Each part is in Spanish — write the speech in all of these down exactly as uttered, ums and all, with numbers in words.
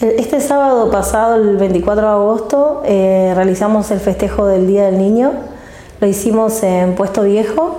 Este sábado pasado, el veinticuatro de agosto, eh, realizamos el festejo del Día del Niño. Lo hicimos en Puesto Viejo,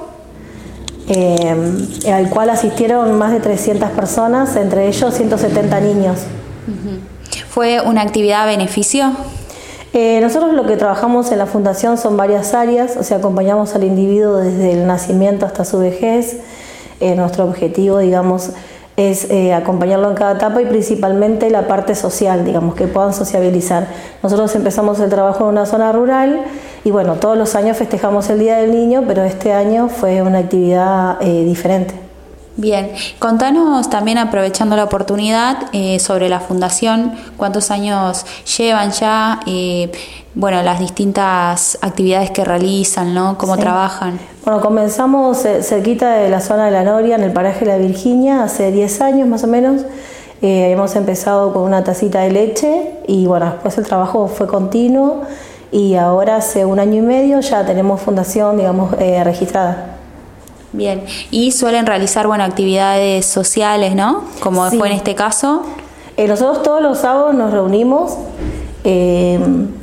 eh, al cual asistieron más de trescientas personas, entre ellos ciento setenta niños. Uh-huh. ¿Fue una actividad a beneficio? Eh, nosotros lo que trabajamos en la Fundación son varias áreas, o sea, acompañamos al individuo desde el nacimiento hasta su vejez. Eh, nuestro objetivo, digamos, es eh, acompañarlo en cada etapa y principalmente la parte social, digamos, que puedan sociabilizar. Nosotros empezamos el trabajo en una zona rural y bueno, todos los años festejamos el Día del Niño, pero este año fue una actividad eh, diferente. Bien, contanos también, aprovechando la oportunidad, eh, sobre la fundación, cuántos años llevan ya, eh, bueno, las distintas actividades que realizan, ¿no? Cómo sí. trabajan. Bueno, comenzamos cerquita de la zona de La Noria, en el paraje de La Virginia, hace diez años más o menos. Eh, hemos empezado con una tacita de leche y bueno, después el trabajo fue continuo y ahora hace un año y medio ya tenemos fundación, digamos, eh, registrada. Bien, y suelen realizar, bueno, actividades sociales, ¿no? Como sí. fue en este caso. Eh, nosotros todos los sábados nos reunimos eh,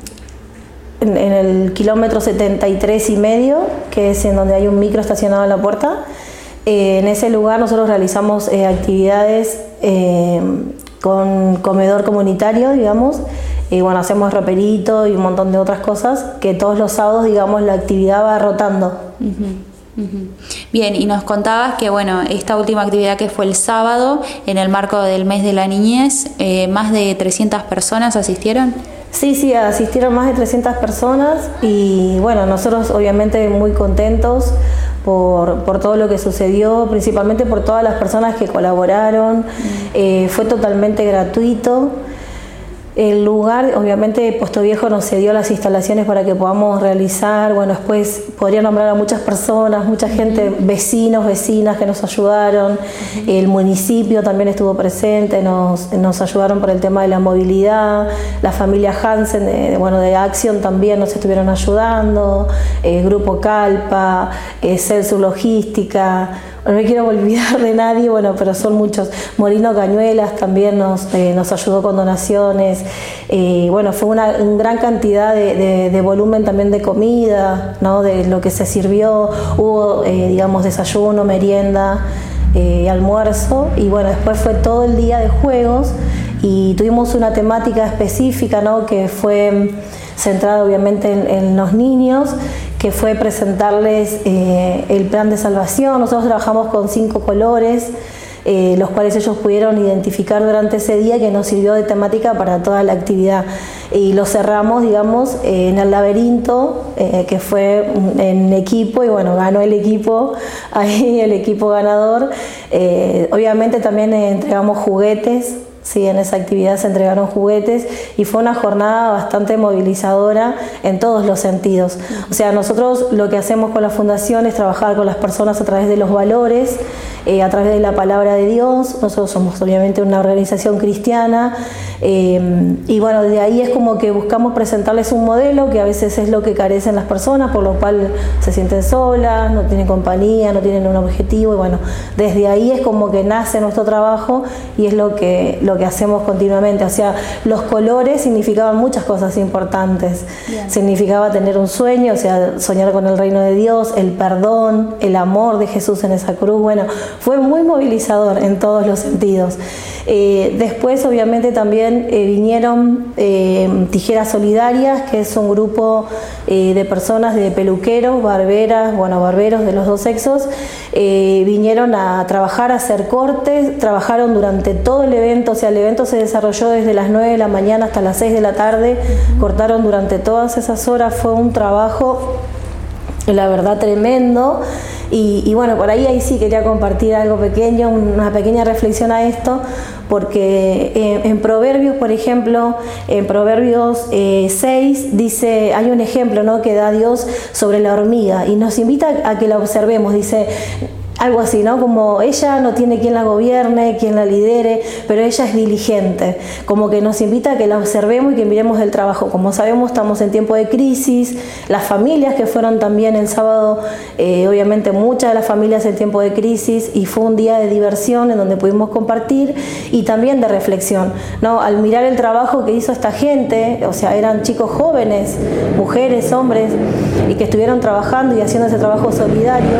en, en el kilómetro setenta y tres y medio, que es en donde hay un micro estacionado en la puerta. Eh, en ese lugar nosotros realizamos eh, actividades eh, con comedor comunitario, digamos. Y bueno, hacemos roperito y un montón de otras cosas que todos los sábados, digamos, la actividad va rotando. Uh-huh. Bien, y nos contabas que bueno, esta última actividad que fue el sábado, en el marco del mes de la niñez, eh, más de trescientas personas asistieron. Sí, sí, asistieron más de trescientas personas y bueno, nosotros obviamente muy contentos por, por todo lo que sucedió, principalmente por todas las personas que colaboraron. Mm. Eh, fue totalmente gratuito. El lugar, obviamente, Puesto Viejo nos cedió las instalaciones para que podamos realizar. Bueno, después podría nombrar a muchas personas, mucha gente, vecinos, vecinas que nos ayudaron. Uh-huh. El municipio también estuvo presente, nos, nos ayudaron por el tema de la movilidad. La familia Hansen, de, bueno, de Acción también nos estuvieron ayudando. El Grupo Calpa, eh, Celso Logística. No me quiero olvidar de nadie, bueno, pero son muchos. Morino Cañuelas también nos, eh, nos ayudó con donaciones. Eh, bueno, fue una, una gran cantidad de, de, de volumen también de comida, ¿no? De lo que se sirvió. Hubo, eh, digamos, desayuno, merienda, eh, almuerzo. Y bueno, después fue todo el día de juegos y tuvimos una temática específica, ¿no? Que fue centrada obviamente en, en los niños, que fue presentarles eh, el plan de salvación. Nosotros trabajamos con cinco colores, eh, los cuales ellos pudieron identificar durante ese día, que nos sirvió de temática para toda la actividad. Y lo cerramos, digamos, eh, en el laberinto, eh, que fue en equipo, y bueno, ganó el equipo, ahí el equipo ganador. Eh, obviamente también eh, entregamos juguetes. Sí, en esa actividad se entregaron juguetes y fue una jornada bastante movilizadora en todos los sentidos. O sea, nosotros lo que hacemos con la Fundación es trabajar con las personas a través de los valores, eh, a través de la palabra de Dios. Nosotros somos obviamente una organización cristiana eh, y bueno, de ahí es como que buscamos presentarles un modelo que a veces es lo que carecen las personas, por lo cual se sienten solas, no tienen compañía, no tienen un objetivo y bueno, desde ahí es como que nace nuestro trabajo y es lo que lo que hacemos continuamente. O sea, los colores significaban muchas cosas importantes. Bien. Significaba tener un sueño, o sea, soñar con el reino de Dios, el perdón, el amor de Jesús en esa cruz. Bueno, fue muy movilizador en todos los sentidos. Eh, después, obviamente, también eh, vinieron eh, Tijeras Solidarias, que es un grupo eh, de personas, de peluqueros, barberas, bueno, barberos de los dos sexos. Eh, vinieron a trabajar, a hacer cortes, trabajaron durante todo el evento. O sea, el evento se desarrolló desde las nueve de la mañana hasta las seis de la tarde, uh-huh. Cortaron durante todas esas horas, fue un trabajo, la verdad, tremendo. Y, y bueno, por ahí, ahí sí quería compartir algo pequeño, una pequeña reflexión a esto, porque eh, en Proverbios, por ejemplo, en Proverbios eh, seis, dice, hay un ejemplo, ¿no?, que da Dios sobre la hormiga y nos invita a que la observemos. Dice, algo así, ¿no? Como ella no tiene quien la gobierne, quien la lidere, pero ella es diligente. Como que nos invita a que la observemos y que miremos el trabajo. Como sabemos, estamos en tiempo de crisis. Las familias que fueron también el sábado, eh, obviamente muchas de las familias en tiempo de crisis, y fue un día de diversión en donde pudimos compartir y también de reflexión, ¿no? Al mirar el trabajo que hizo esta gente, o sea, eran chicos jóvenes, mujeres, hombres, y que estuvieron trabajando y haciendo ese trabajo solidario,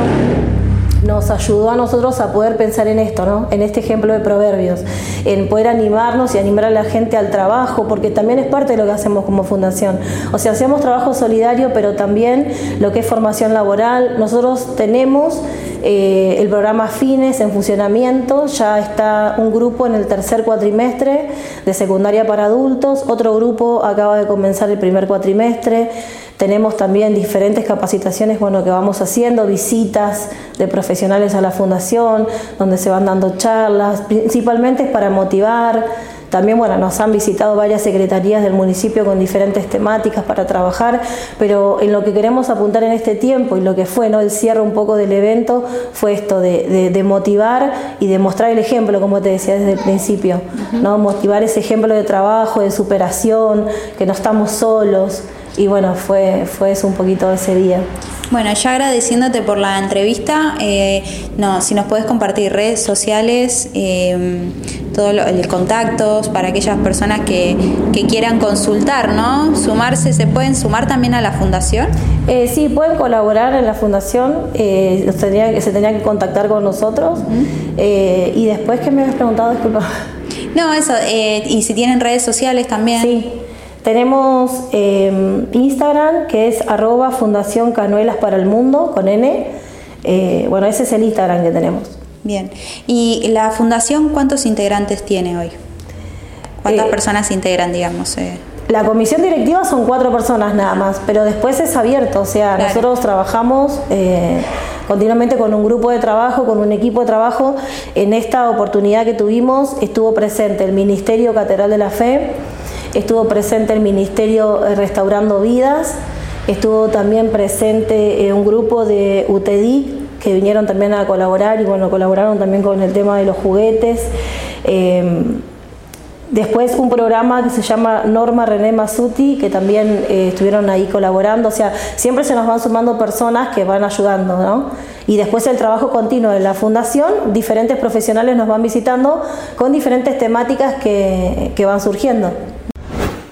nos ayudó a nosotros a poder pensar en esto, ¿no? En este ejemplo de Proverbios, en poder animarnos y animar a la gente al trabajo, porque también es parte de lo que hacemos como fundación. O sea, hacemos trabajo solidario, pero también lo que es formación laboral. Nosotros tenemos eh, el programa Fines en funcionamiento, ya está un grupo en el tercer cuatrimestre de secundaria para adultos, otro grupo acaba de comenzar el primer cuatrimestre. Tenemos también diferentes capacitaciones, bueno, que vamos haciendo, visitas de profesionales a la fundación, donde se van dando charlas, principalmente es para motivar. También, bueno, nos han visitado varias secretarías del municipio con diferentes temáticas para trabajar, pero en lo que queremos apuntar en este tiempo y lo que fue, ¿no?, el cierre un poco del evento fue esto de, de, de motivar y de mostrar el ejemplo, como te decía desde el principio, ¿no? Motivar ese ejemplo de trabajo, de superación, que no estamos solos. Y bueno, fue, fue eso un poquito ese día. Bueno, ya agradeciéndote por la entrevista, eh, no, si nos podés compartir redes sociales, eh, todos los contactos para aquellas personas que, que quieran consultar, ¿no? Sumarse, ¿se pueden sumar también a la fundación? Eh, sí, pueden colaborar en la fundación, eh, los tendría, se tendrían que contactar con nosotros. Uh-huh. eh, y después, ¿qué me habías preguntado? Disculpa. No, eso, eh, y si tienen redes sociales también. Sí. Tenemos eh, Instagram, que es arroba Fundación Canuelas para el Mundo, con N. Eh, bueno, ese es el Instagram que tenemos. Bien. ¿Y la fundación cuántos integrantes tiene hoy? ¿Cuántas eh, personas integran, digamos? Eh? La comisión directiva son cuatro personas nada más, pero después es abierto. O sea, claro, nosotros trabajamos eh, continuamente con un grupo de trabajo, con un equipo de trabajo. En esta oportunidad que tuvimos estuvo presente el Ministerio Catedral de la Fe, estuvo presente el Ministerio Restaurando Vidas, estuvo también presente eh, un grupo de U T E D I que vinieron también a colaborar y bueno, colaboraron también con el tema de los juguetes. Eh, después un programa que se llama Norma René Masuti, que también eh, estuvieron ahí colaborando. O sea, siempre se nos van sumando personas que van ayudando, ¿no? Y después el trabajo continuo de la fundación, diferentes profesionales nos van visitando con diferentes temáticas que, que van surgiendo.